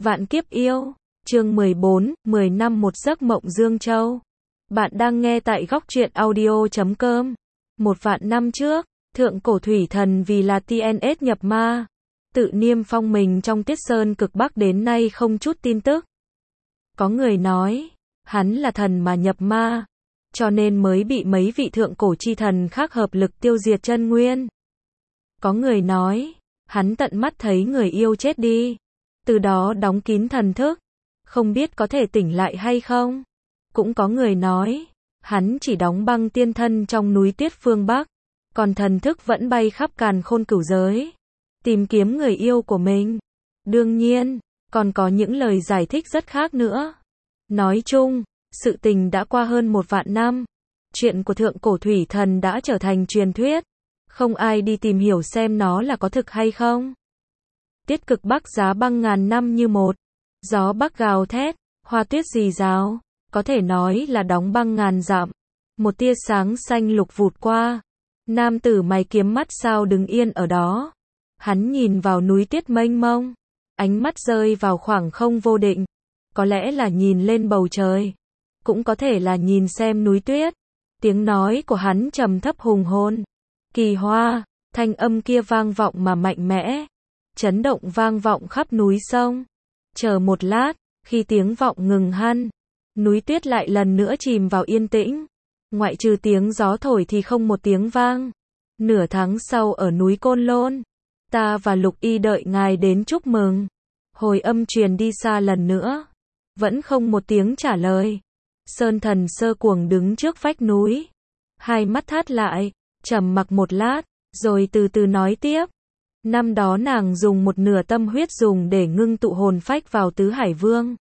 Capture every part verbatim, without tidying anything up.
Vạn kiếp yêu, chương mười bốn, mười năm một giấc mộng Dương Châu. Bạn đang nghe tại góc truyện audio chấm com. Một vạn năm trước, thượng cổ thủy thần vì là tê en ét nhập ma, tự niêm phong mình trong Tiết Sơn cực Bắc đến nay không chút tin tức. Có người nói, hắn là thần mà nhập ma, cho nên mới bị mấy vị thượng cổ chi thần khác hợp lực tiêu diệt chân nguyên. Có người nói, hắn tận mắt thấy người yêu chết đi, từ đó đóng kín thần thức, không biết có thể tỉnh lại hay không. Cũng có người nói, hắn chỉ đóng băng tiên thân trong núi tuyết phương Bắc, còn thần thức vẫn bay khắp càn khôn cửu giới, tìm kiếm người yêu của mình. Đương nhiên, còn có những lời giải thích rất khác nữa. Nói chung, sự tình đã qua hơn một vạn năm, chuyện của thượng cổ thủy thần đã trở thành truyền thuyết, không ai đi tìm hiểu xem nó là có thực hay không. Tiết cực Bắc giá băng ngàn năm như một, gió Bắc gào thét, hoa tuyết rì rào, có thể nói là đóng băng ngàn dặm. Một tia sáng xanh lục vụt qua, nam tử mày kiếm mắt sao đứng yên ở đó. Hắn nhìn vào núi tuyết mênh mông, ánh mắt rơi vào khoảng không vô định, có lẽ là nhìn lên bầu trời, cũng có thể là nhìn xem núi tuyết. Tiếng nói của hắn trầm thấp hùng hồn, kỳ hoa, thanh âm kia vang vọng mà mạnh mẽ, chấn động vang vọng khắp núi sông. Chờ một lát, khi tiếng vọng ngừng hẳn, núi tuyết lại lần nữa chìm vào yên tĩnh, ngoại trừ tiếng gió thổi thì không một tiếng vang. Nửa tháng sau ở núi Côn Lôn, ta và Lục Y đợi ngài đến chúc mừng. Hồi âm truyền đi xa lần nữa, vẫn không một tiếng trả lời. Sơn thần Sơ Cuồng đứng trước vách núi, hai mắt thắt lại, trầm mặc một lát, rồi từ từ nói tiếp. Năm đó nàng dùng một nửa tâm huyết dùng để ngưng tụ hồn phách vào Tứ Hải Vương,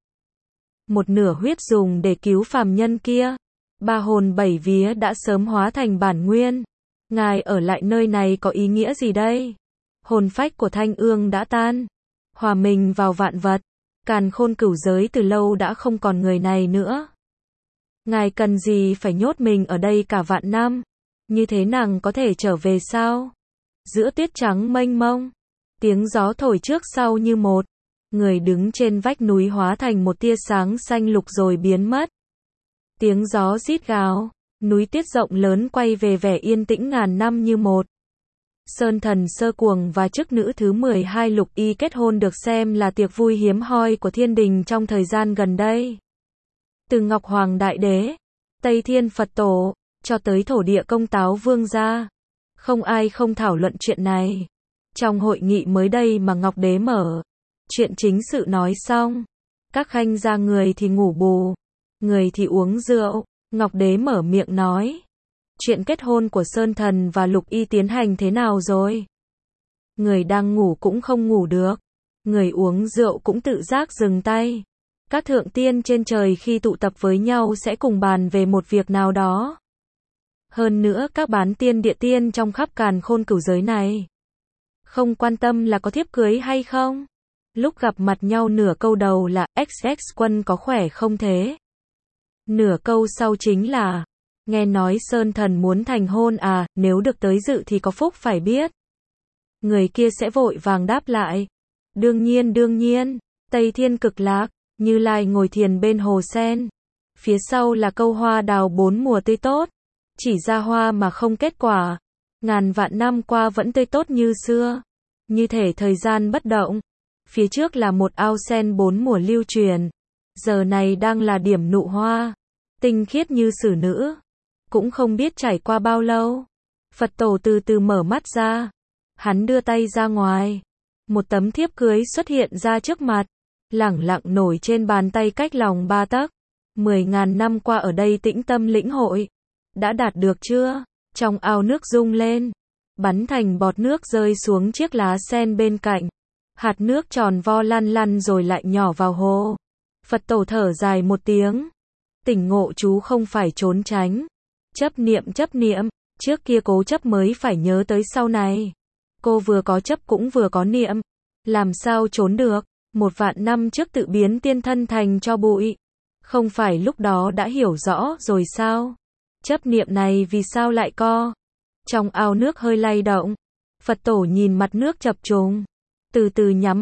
một nửa huyết dùng để cứu phàm nhân kia. Ba hồn bảy vía đã sớm hóa thành bản nguyên. Ngài ở lại nơi này có ý nghĩa gì đây? Hồn phách của Thanh Ương đã tan, hòa mình vào vạn vật. Càn khôn cửu giới từ lâu đã không còn người này nữa. Ngài cần gì phải nhốt mình ở đây cả vạn năm? Như thế nàng có thể trở về sao? Giữa tuyết trắng mênh mông, tiếng gió thổi trước sau như một. Người đứng trên vách núi hóa thành một tia sáng xanh lục rồi biến mất. Tiếng gió rít gào, núi tuyết rộng lớn quay về vẻ yên tĩnh ngàn năm như một. Sơn thần Sơ Cuồng và chức nữ thứ mười hai Lục Y kết hôn được xem là tiệc vui hiếm hoi của thiên đình trong thời gian gần đây. Từ Ngọc Hoàng Đại Đế, Tây Thiên Phật Tổ, cho tới thổ địa công táo vương gia, không ai không thảo luận chuyện này. Trong hội nghị mới đây mà Ngọc Đế mở chuyện chính sự nói xong, các khanh gia người thì ngủ bù, người thì uống rượu. Ngọc Đế mở miệng nói, chuyện kết hôn của Sơn thần và Lục Y tiến hành thế nào rồi? Người đang ngủ cũng không ngủ được, người uống rượu cũng tự giác dừng tay. Các thượng tiên trên trời khi tụ tập với nhau sẽ cùng bàn về một việc nào đó. Hơn nữa các bán tiên địa tiên trong khắp càn khôn cửu giới này không quan tâm là có thiếp cưới hay không. Lúc gặp mặt nhau nửa câu đầu là ích ích quân có khỏe không thế? Nửa câu sau chính là, nghe nói Sơn thần muốn thành hôn à, nếu được tới dự thì có phúc phải biết. Người kia sẽ vội vàng đáp lại, đương nhiên đương nhiên. Tây Thiên Cực Lạc, Như Lai ngồi thiền bên hồ sen, phía sau là câu hoa đào bốn mùa tươi tốt, chỉ ra hoa mà không kết quả, ngàn vạn năm qua vẫn tươi tốt như xưa, như thể thời gian bất động. Phía trước là một ao sen bốn mùa lưu truyền, giờ này đang là điểm nụ hoa, tinh khiết như xử nữ. Cũng không biết trải qua bao lâu, Phật Tổ từ từ mở mắt ra, hắn đưa tay ra ngoài, một tấm thiếp cưới xuất hiện ra trước mặt, lẳng lặng nổi trên bàn tay cách lòng ba tấc. Mười ngàn năm qua ở đây tĩnh tâm lĩnh hội, đã đạt được chưa? Trong ao nước rung lên, bắn thành bọt nước rơi xuống chiếc lá sen bên cạnh. Hạt nước tròn vo lăn lăn rồi lại nhỏ vào hồ. Phật Tổ thở dài một tiếng, tỉnh ngộ chú không phải trốn tránh. Chấp niệm chấp niệm, trước kia cố chấp mới phải nhớ tới sau này. Cô vừa có chấp cũng vừa có niệm, làm sao trốn được? Một vạn năm trước tự biến tiên thân thành cho bụi, không phải lúc đó đã hiểu rõ rồi sao? Chấp niệm này vì sao lại co? Trong ao nước hơi lay động, Phật Tổ nhìn mặt nước chập trùng, từ từ nhắm mắt,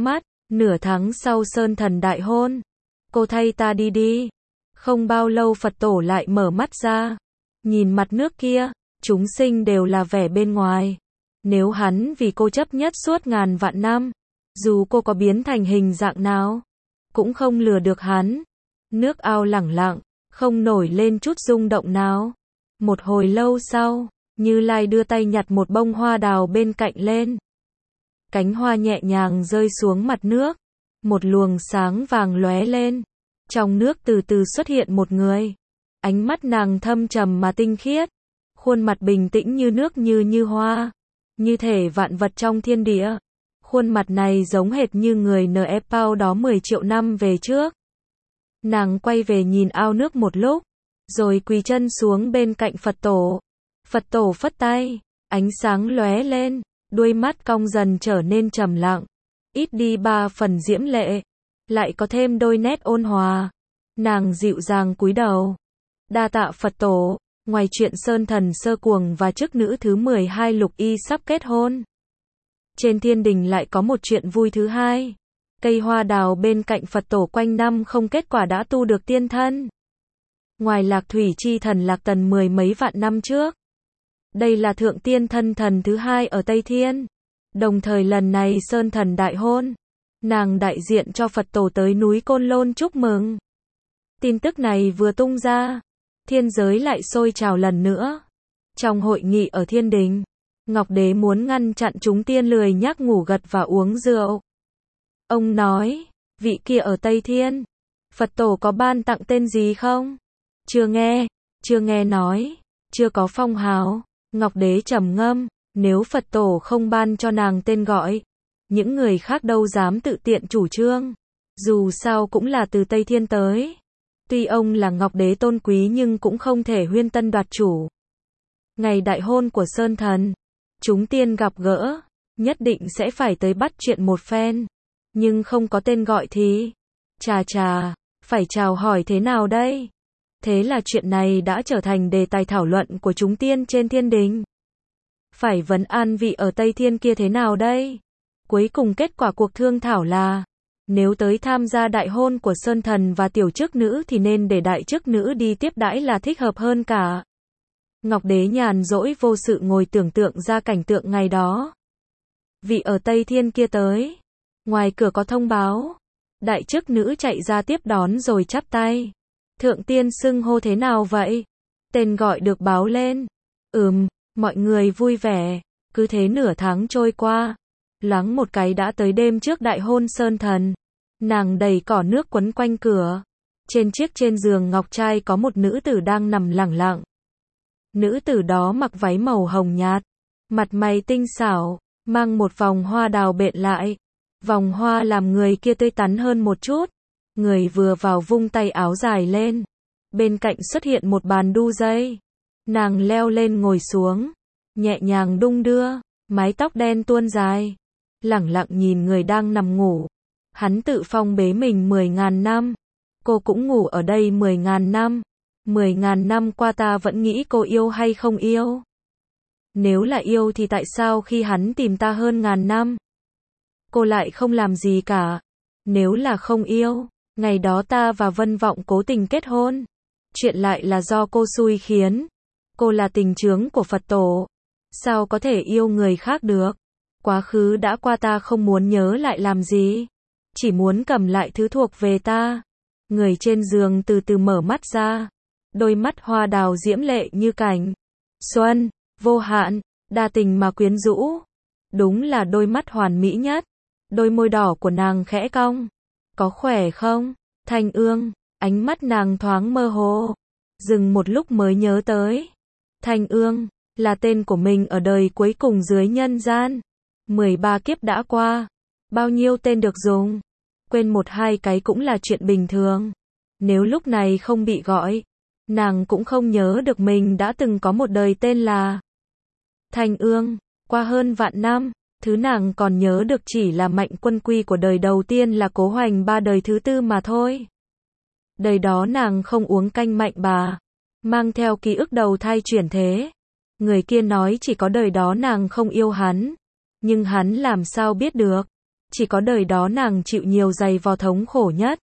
Nửa tháng sau Sơn Thần đại hôn, cô thay ta đi đi. Không bao lâu Phật tổ lại mở mắt ra, nhìn mặt nước kia, chúng sinh đều là vẻ bên ngoài. Nếu hắn vì cô chấp nhất suốt ngàn vạn năm, dù cô có biến thành hình dạng nào, cũng không lừa được hắn. Nước ao lẳng lặng, không nổi lên chút rung động nào. Một hồi lâu sau, Như Lai đưa tay nhặt một bông hoa đào bên cạnh lên. Cánh hoa nhẹ nhàng rơi xuống mặt nước, một luồng sáng vàng lóe lên. Trong nước từ từ xuất hiện một người. Ánh mắt nàng thâm trầm mà tinh khiết, khuôn mặt bình tĩnh như nước như như hoa, như thể vạn vật trong thiên địa. Khuôn mặt này giống hệt như người Nepal đó mười triệu năm về trước. Nàng quay về nhìn ao nước một lúc, rồi quỳ chân xuống bên cạnh Phật tổ. Phật tổ phất tay, ánh sáng lóe lên, đuôi mắt cong dần trở nên trầm lặng, ít đi ba phần diễm lệ, lại có thêm đôi nét ôn hòa. Nàng dịu dàng cúi đầu. Đa tạ Phật tổ. Ngoài chuyện Sơn Thần Sơ Cuồng và chức nữ thứ mười hai Lục Y sắp kết hôn, trên thiên đình lại có một chuyện vui thứ hai. Cây hoa đào bên cạnh Phật tổ quanh năm không kết quả đã tu được tiên thân. Ngoài Lạc Thủy Chi Thần Lạc Tần mười mấy vạn năm trước, đây là thượng tiên thân thần thứ hai ở Tây Thiên. Đồng thời lần này Sơn Thần đại hôn, nàng đại diện cho Phật tổ tới núi Côn Lôn chúc mừng. Tin tức này vừa tung ra, thiên giới lại sôi trào lần nữa. Trong hội nghị ở thiên đình, Ngọc Đế muốn ngăn chặn chúng tiên lười nhác ngủ gật và uống rượu. Ông nói, vị kia ở Tây Thiên, Phật tổ có ban tặng tên gì không? Chưa nghe, chưa nghe nói, chưa có phong hào. Ngọc Đế trầm ngâm, nếu Phật tổ không ban cho nàng tên gọi, những người khác đâu dám tự tiện chủ trương. Dù sao cũng là từ Tây Thiên tới. Tuy ông là Ngọc Đế tôn quý nhưng cũng không thể huyên tân đoạt chủ. Ngày đại hôn của Sơn Thần, chúng tiên gặp gỡ, nhất định sẽ phải tới bắt chuyện một phen. Nhưng không có tên gọi thì, chà chà, phải chào hỏi thế nào đây? Thế là chuyện này đã trở thành đề tài thảo luận của chúng tiên trên thiên đình. Phải vấn an vị ở Tây Thiên kia thế nào đây? Cuối cùng kết quả cuộc thương thảo là, nếu tới tham gia đại hôn của Sơn Thần và tiểu chức nữ thì nên để đại chức nữ đi tiếp đãi là thích hợp hơn cả. Ngọc Đế nhàn rỗi vô sự ngồi tưởng tượng ra cảnh tượng ngày đó. Vị ở Tây Thiên kia tới, ngoài cửa có thông báo, đại chức nữ chạy ra tiếp đón rồi chắp tay. Thượng tiên xưng hô thế nào vậy? Tên gọi được báo lên. Ừm, mọi người vui vẻ. Cứ thế nửa tháng trôi qua, loáng một cái đã tới đêm trước đại hôn Sơn Thần. Nàng đầy cỏ nước quấn quanh cửa. Trên chiếc trên giường ngọc trai có một nữ tử đang nằm lẳng lặng. Nữ tử đó mặc váy màu hồng nhạt, mặt mày tinh xảo, mang một vòng hoa đào bện lại. Vòng hoa làm người kia tươi tắn hơn một chút. Người vừa vào vung tay áo dài lên. Bên cạnh xuất hiện một bàn đu dây. Nàng leo lên ngồi xuống, nhẹ nhàng đung đưa, mái tóc đen tuôn dài. Lẳng lặng nhìn người đang nằm ngủ. Hắn tự phong bế mình mười ngàn năm. Cô cũng ngủ ở đây mười ngàn năm. Mười ngàn năm qua ta vẫn nghĩ cô yêu hay không yêu. Nếu là yêu thì tại sao khi hắn tìm ta hơn ngàn năm, cô lại không làm gì cả? Nếu là không yêu, ngày đó ta và Vân Vọng cố tình kết hôn. Chuyện lại là do cô xui khiến. Cô là tình chướng của Phật tổ. Sao có thể yêu người khác được? Quá khứ đã qua ta không muốn nhớ lại làm gì. Chỉ muốn cầm lại thứ thuộc về ta. Người trên giường từ từ mở mắt ra. Đôi mắt hoa đào diễm lệ như cảnh xuân, vô hạn, đa tình mà quyến rũ. Đúng là đôi mắt hoàn mỹ nhất. Đôi môi đỏ của nàng khẽ cong. Có khỏe không, Thanh Ương? Ánh mắt nàng thoáng mơ hồ. Dừng một lúc mới nhớ tới. Thanh Ương, là tên của mình ở đời cuối cùng dưới nhân gian. mười ba kiếp đã qua. Bao nhiêu tên được dùng. Quên một hai cái cũng là chuyện bình thường. Nếu lúc này không bị gọi, nàng cũng không nhớ được mình đã từng có một đời tên là Thanh Ương. Qua hơn vạn năm, thứ nàng còn nhớ được chỉ là Mạnh Quân Quy của đời đầu tiên là Cố Hoành Ba đời thứ tư mà thôi. Đời đó nàng không uống canh Mạnh Bà, mang theo ký ức đầu thai chuyển thế. Người kia nói chỉ có đời đó nàng không yêu hắn, nhưng hắn làm sao biết được. chỉ có đời đó nàng chịu nhiều dày vò thống khổ nhất.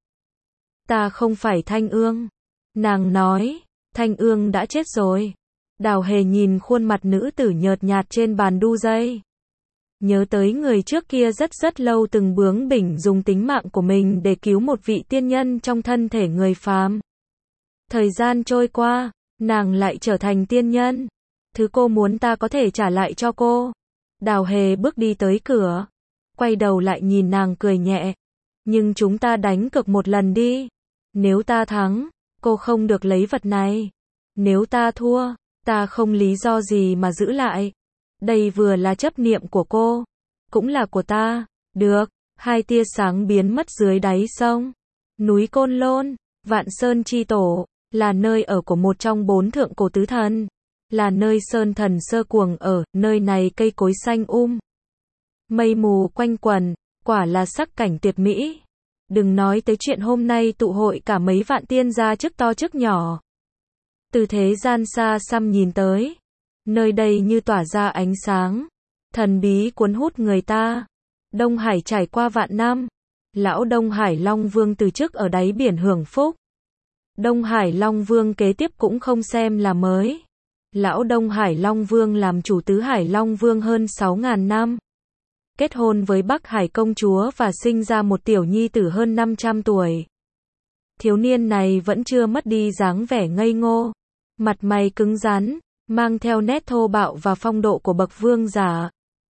Ta không phải Thanh Ương. Nàng nói, Thanh Ương đã chết rồi. Đào Hề nhìn khuôn mặt nữ tử nhợt nhạt trên bàn đu dây. Nhớ tới người trước kia rất rất lâu từng bướng bỉnh dùng tính mạng của mình để cứu một vị tiên nhân trong thân thể người phàm. Thời gian trôi qua, nàng lại trở thành tiên nhân. Thứ cô muốn ta có thể trả lại cho cô. Đào Hề bước đi tới cửa, quay đầu lại nhìn nàng cười nhẹ. Nhưng chúng ta đánh cược một lần đi. Nếu ta thắng, cô không được lấy vật này. Nếu ta thua, ta không lý do gì mà giữ lại. Đây vừa là chấp niệm của cô, cũng là của ta. Được, hai tia sáng biến mất dưới đáy sông. Núi Côn Lôn, Vạn Sơn Chi Tổ, là nơi ở của một trong bốn thượng cổ tứ thần. Là nơi sơn thần Sơ Cuồng ở, nơi này cây cối xanh um. Mây mù quanh quần, quả là sắc cảnh tuyệt mỹ. Đừng nói tới chuyện hôm nay tụ hội cả mấy vạn tiên gia chức to chức nhỏ. Từ thế gian xa xăm nhìn tới, nơi đây như tỏa ra ánh sáng, thần bí cuốn hút người ta. Đông Hải trải qua vạn năm, lão Đông Hải Long Vương từ chức ở đáy biển hưởng phúc. Đông Hải Long Vương kế tiếp cũng không xem là mới. Lão Đông Hải Long Vương làm chủ tứ Hải Long Vương hơn sáu ngàn năm. Kết hôn với Bắc Hải công chúa và sinh ra một tiểu nhi tử hơn năm trăm tuổi. Thiếu niên này vẫn chưa mất đi dáng vẻ ngây ngô, mặt mày cứng rắn, mang theo nét thô bạo và phong độ của bậc vương giả.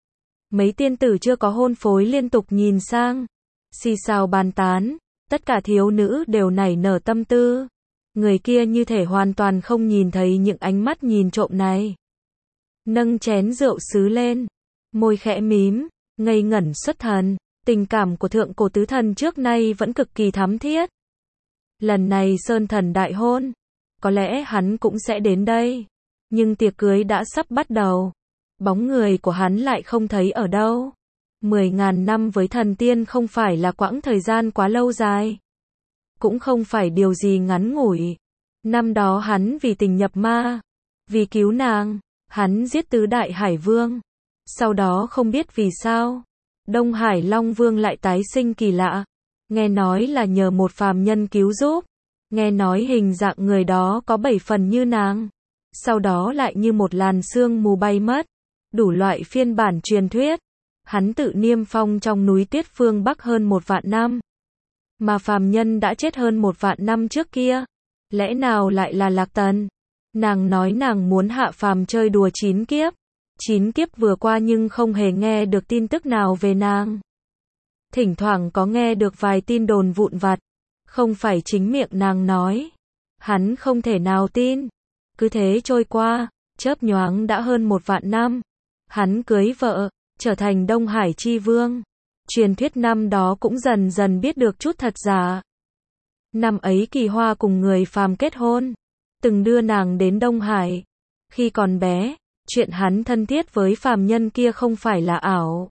Mấy tiên tử chưa có hôn phối liên tục nhìn sang, xì xào bàn tán, tất cả thiếu nữ đều nảy nở tâm tư. Người kia như thể hoàn toàn không nhìn thấy những ánh mắt nhìn trộm này. Nâng chén rượu sứ lên, môi khẽ mím, ngây ngẩn xuất thần. Tình cảm của thượng cổ tứ thần trước nay vẫn cực kỳ thắm thiết. Lần này sơn thần đại hôn, có lẽ hắn cũng sẽ đến đây. Nhưng tiệc cưới đã sắp bắt đầu. Bóng người của hắn lại không thấy ở đâu. Mười ngàn năm với thần tiên không phải là quãng thời gian quá lâu dài. Cũng không phải điều gì ngắn ngủi. Năm đó hắn vì tình nhập ma, vì cứu nàng, hắn giết tứ đại hải vương. Sau đó không biết vì sao, Đông Hải Long Vương lại tái sinh kỳ lạ. Nghe nói là nhờ một phàm nhân cứu giúp. Nghe nói hình dạng người đó có bảy phần như nàng. Sau đó lại như một làn sương mù bay mất. Đủ loại phiên bản truyền thuyết. Hắn tự niêm phong trong núi Tuyết phương Bắc hơn một vạn năm. Mà phàm nhân đã chết hơn một vạn năm trước kia. Lẽ nào lại là Lạc Tần? Nàng nói nàng muốn hạ phàm chơi đùa chín kiếp. Chín kiếp vừa qua nhưng không hề nghe được tin tức nào về nàng. Thỉnh thoảng có nghe được vài tin đồn vụn vặt. Không phải chính miệng nàng nói. Hắn không thể nào tin. Cứ thế trôi qua, chớp nhoáng đã hơn một vạn năm. Hắn cưới vợ, trở thành Đông Hải Chi Vương. Truyền thuyết năm đó cũng dần dần biết được chút thật giả. Năm ấy Kỳ Hoa cùng người phàm kết hôn, từng đưa nàng đến Đông Hải. Khi còn bé, chuyện hắn thân thiết với phàm nhân kia không phải là ảo.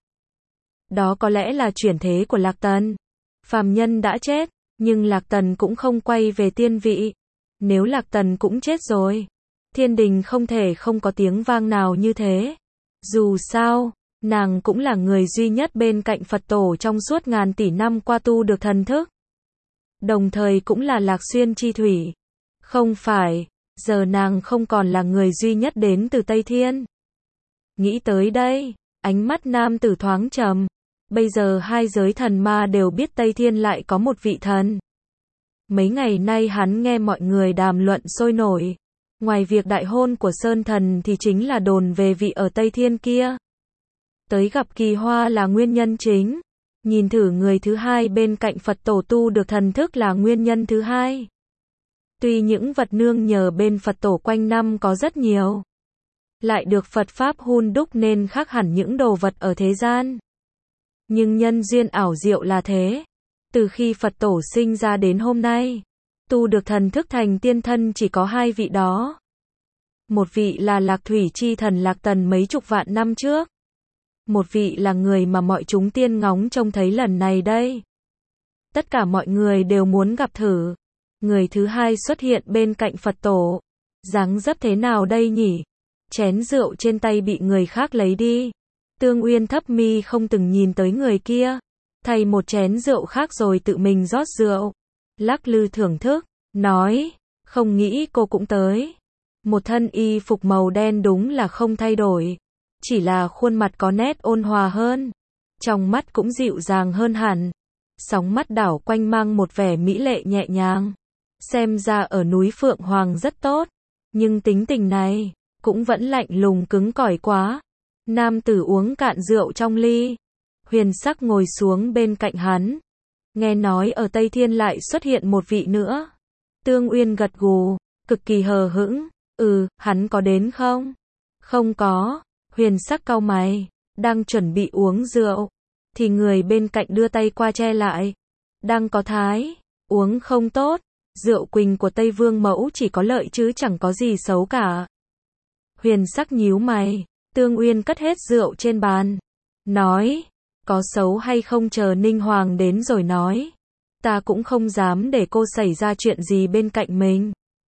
Đó có lẽ là chuyển thế của Lạc Tần. Phàm nhân đã chết, nhưng Lạc Tần cũng không quay về tiên vị. Nếu Lạc Tần cũng chết rồi, thiên đình không thể không có tiếng vang nào như thế. Dù sao, nàng cũng là người duy nhất bên cạnh Phật tổ trong suốt ngàn tỷ năm qua tu được thần thức. Đồng thời cũng là Lạc Xuyên chi thủy. Không phải, giờ nàng không còn là người duy nhất đến từ Tây Thiên. Nghĩ tới đây, ánh mắt nam tử thoáng trầm. Bây giờ hai giới thần ma đều biết Tây Thiên lại có một vị thần. Mấy ngày nay hắn nghe mọi người đàm luận sôi nổi. Ngoài việc đại hôn của Sơn Thần thì chính là đồn về vị ở Tây Thiên kia. Tới gặp Kỳ Hoa là nguyên nhân chính. Nhìn thử người thứ hai bên cạnh Phật tổ tu được thần thức là nguyên nhân thứ hai. Tuy những vật nương nhờ bên Phật tổ quanh năm có rất nhiều, lại được Phật Pháp hun đúc nên khác hẳn những đồ vật ở thế gian. Nhưng nhân duyên ảo diệu là thế. Từ khi Phật tổ sinh ra đến hôm nay, tu được thần thức thành tiên thân chỉ có hai vị đó. Một vị là Lạc Thủy chi thần Lạc Tần mấy chục vạn năm trước. Một vị là người mà mọi chúng tiên ngóng trông thấy lần này đây. Tất cả mọi người đều muốn gặp thử. Người thứ hai xuất hiện bên cạnh Phật tổ. Dáng dấp thế nào đây nhỉ? Chén rượu trên tay bị người khác lấy đi. Tương Uyên thấp mi không từng nhìn tới người kia. thay một chén rượu khác rồi tự mình rót rượu, lắc lư thưởng thức, nói, không nghĩ cô cũng tới. Một thân y phục màu đen đúng là không thay đổi, chỉ là khuôn mặt có nét ôn hòa hơn, trong mắt cũng dịu dàng hơn hẳn, sóng mắt đảo quanh mang một vẻ mỹ lệ nhẹ nhàng. Xem ra ở núi Phượng Hoàng rất tốt, nhưng tính tình này cũng vẫn lạnh lùng cứng cỏi quá. Nam tử uống cạn rượu trong ly, Huyền Sắc ngồi xuống bên cạnh hắn. Nghe nói ở Tây Thiên lại xuất hiện một vị nữa. Tương Uyên gật gù, cực kỳ hờ hững, ừ, hắn có đến không? Không có. Huyền Sắc cau mày, đang chuẩn bị uống rượu, thì người bên cạnh đưa tay qua che lại. Đang có thái, uống không tốt, rượu quỳnh của Tây Vương mẫu chỉ có lợi chứ chẳng có gì xấu cả. Huyền Sắc nhíu mày, Tương Uyên cất hết rượu trên bàn, nói, có xấu hay không chờ Ninh Hoàng đến rồi nói. Ta cũng không dám để cô xảy ra chuyện gì bên cạnh mình.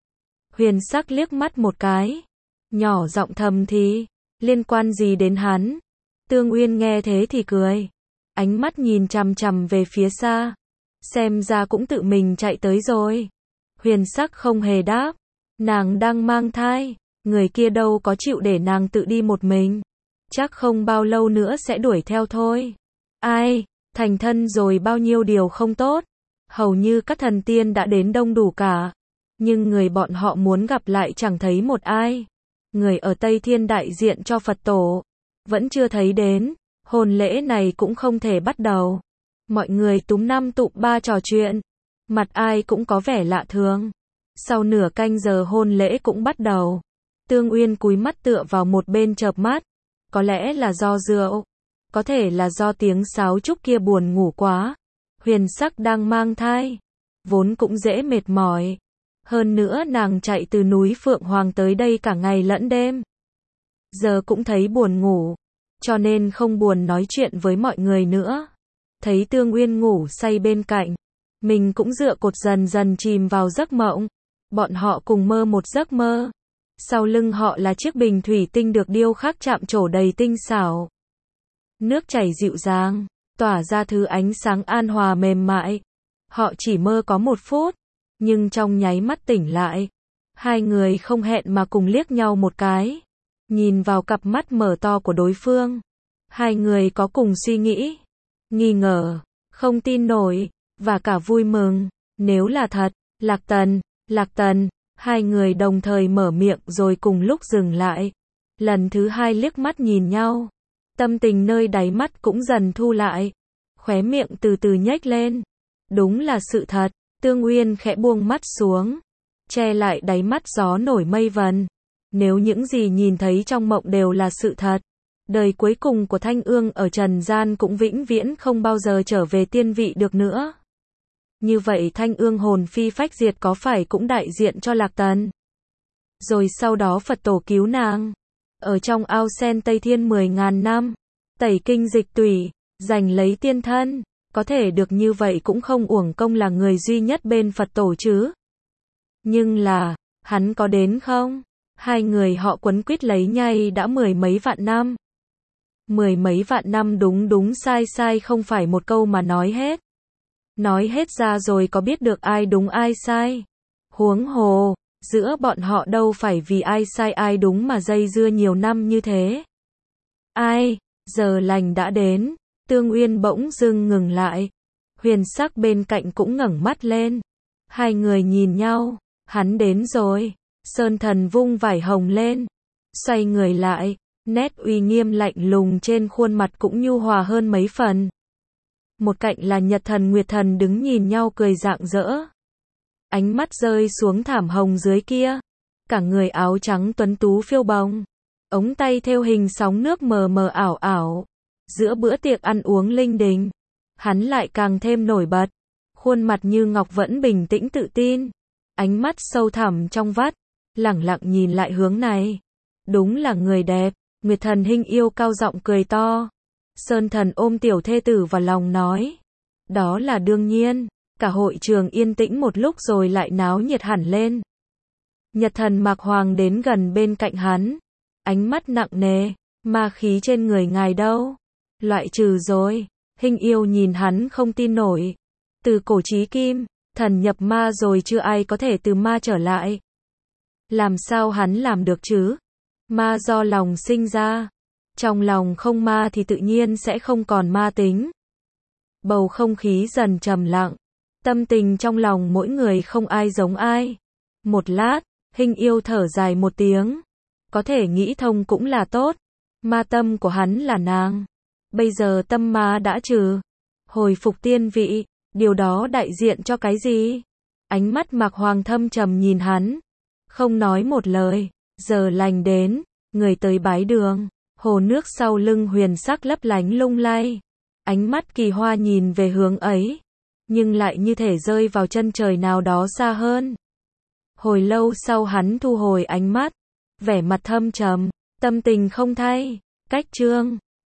Huyền Sắc liếc mắt một cái, nhỏ giọng thầm thì, liên quan gì đến hắn? Tương Uyên nghe thế thì cười, ánh mắt nhìn chằm chằm về phía xa, xem ra cũng tự mình chạy tới rồi. Huyền Sắc không hề đáp, nàng đang mang thai, người kia đâu có chịu để nàng tự đi một mình, chắc không bao lâu nữa sẽ đuổi theo thôi. Ai, thành thân rồi bao nhiêu điều không tốt, hầu như các thần tiên đã đến đông đủ cả, nhưng người bọn họ muốn gặp lại chẳng thấy một ai. Người ở Tây Thiên đại diện cho Phật tổ vẫn chưa thấy đến, hôn lễ này cũng không thể bắt đầu. Mọi người túm năm tụm ba trò chuyện, mặt ai cũng có vẻ lạ thường. Sau nửa canh giờ hôn lễ cũng bắt đầu. Tương Uyên cúi mắt tựa vào một bên chợp mắt, có lẽ là do rượu, có thể là do tiếng sáo trúc kia buồn ngủ quá. Huyền Sắc đang mang thai, vốn cũng dễ mệt mỏi. Hơn nữa nàng chạy từ núi Phượng Hoàng tới đây cả ngày lẫn đêm, giờ cũng thấy buồn ngủ, cho nên không buồn nói chuyện với mọi người nữa. Thấy Tương Uyên ngủ say bên cạnh, mình cũng dựa cột dần dần chìm vào giấc mộng. Bọn họ cùng mơ một giấc mơ. Sau lưng họ là chiếc bình thủy tinh được điêu khắc chạm trổ đầy tinh xảo. Nước chảy dịu dàng, tỏa ra thứ ánh sáng an hòa mềm mại. Họ chỉ mơ có một phút, nhưng trong nháy mắt tỉnh lại, hai người không hẹn mà cùng liếc nhau một cái, nhìn vào cặp mắt mở to của đối phương. Hai người có cùng suy nghĩ, nghi ngờ, không tin nổi, và cả vui mừng. Nếu là thật, Lạc Tần, Lạc Tần, hai người đồng thời mở miệng rồi cùng lúc dừng lại. Lần thứ hai liếc mắt nhìn nhau, tâm tình nơi đáy mắt cũng dần thu lại, khóe miệng từ từ nhếch lên. Đúng là sự thật. Tương Uyên khẽ buông mắt xuống, che lại đáy mắt gió nổi mây vần. Nếu những gì nhìn thấy trong mộng đều là sự thật, đời cuối cùng của Thanh Ương ở trần gian cũng vĩnh viễn không bao giờ trở về tiên vị được nữa. Như vậy Thanh Ương hồn phi phách diệt có phải cũng đại diện cho Lạc Tần? Rồi sau đó Phật tổ cứu nàng, ở trong ao sen Tây Thiên mười ngàn năm, tẩy kinh dịch tủy, giành lấy tiên thân. Có thể được như vậy cũng không uổng công là người duy nhất bên Phật tổ chứ. Nhưng là, hắn có đến không? Hai người họ quấn quýt lấy nhau đã mười mấy vạn năm. Mười mấy vạn năm đúng đúng sai sai không phải một câu mà nói hết. Nói hết ra rồi có biết được ai đúng ai sai. Huống hồ, giữa bọn họ đâu phải vì ai sai ai đúng mà dây dưa nhiều năm như thế. Ai, giờ lành đã đến. Tương Uyên bỗng dưng ngừng lại. Huyền Sắc bên cạnh cũng ngẩng mắt lên. Hai người nhìn nhau, hắn đến rồi. Sơn Thần vung vải hồng lên, xoay người lại, nét uy nghiêm lạnh lùng trên khuôn mặt cũng nhu hòa hơn mấy phần. Một cạnh là Nhật Thần Nguyệt Thần đứng nhìn nhau cười rạng rỡ. Ánh mắt rơi xuống thảm hồng dưới kia, cả người áo trắng tuấn tú phiêu bồng, ống tay thêu hình sóng nước mờ mờ ảo ảo. Giữa bữa tiệc ăn uống linh đình, hắn lại càng thêm nổi bật, khuôn mặt như ngọc vẫn bình tĩnh tự tin, ánh mắt sâu thẳm trong vắt, lẳng lặng nhìn lại hướng này. Đúng là người đẹp. Nguyệt Thần hình yêu cao giọng cười to. Sơn Thần ôm tiểu thê tử vào lòng nói, đó là đương nhiên. Cả hội trường yên tĩnh một lúc rồi lại náo nhiệt hẳn lên. Nhật Thần Mạc Hoàng đến gần bên cạnh hắn, ánh mắt nặng nề, ma khí trên người ngài đâu? Loại trừ rồi. Hình yêu nhìn hắn không tin nổi. Từ cổ chí kim, thần nhập ma rồi chưa ai có thể từ ma trở lại. Làm sao hắn làm được chứ? Ma do lòng sinh ra. Trong lòng không ma thì tự nhiên sẽ không còn ma tính. Bầu không khí dần trầm lặng. Tâm tình trong lòng mỗi người không ai giống ai. Một lát, Hình yêu thở dài một tiếng. Có thể nghĩ thông cũng là tốt. Ma tâm của hắn là nàng. Bây giờ tâm ma đã trừ. Hồi phục tiên vị. Điều đó đại diện cho cái gì? Ánh mắt Mạc Hoàng thâm trầm nhìn hắn. Không nói một lời. Giờ lành đến. Người tới bái đường. Hồ nước sau lưng huyền sắc lấp lánh lung lay. Ánh mắt Kỳ Hoa nhìn về hướng ấy. Nhưng lại như thể rơi vào chân trời nào đó xa hơn. Hồi lâu sau hắn thu hồi ánh mắt. Vẻ mặt thâm trầm. Tâm tình không thay. Cách chương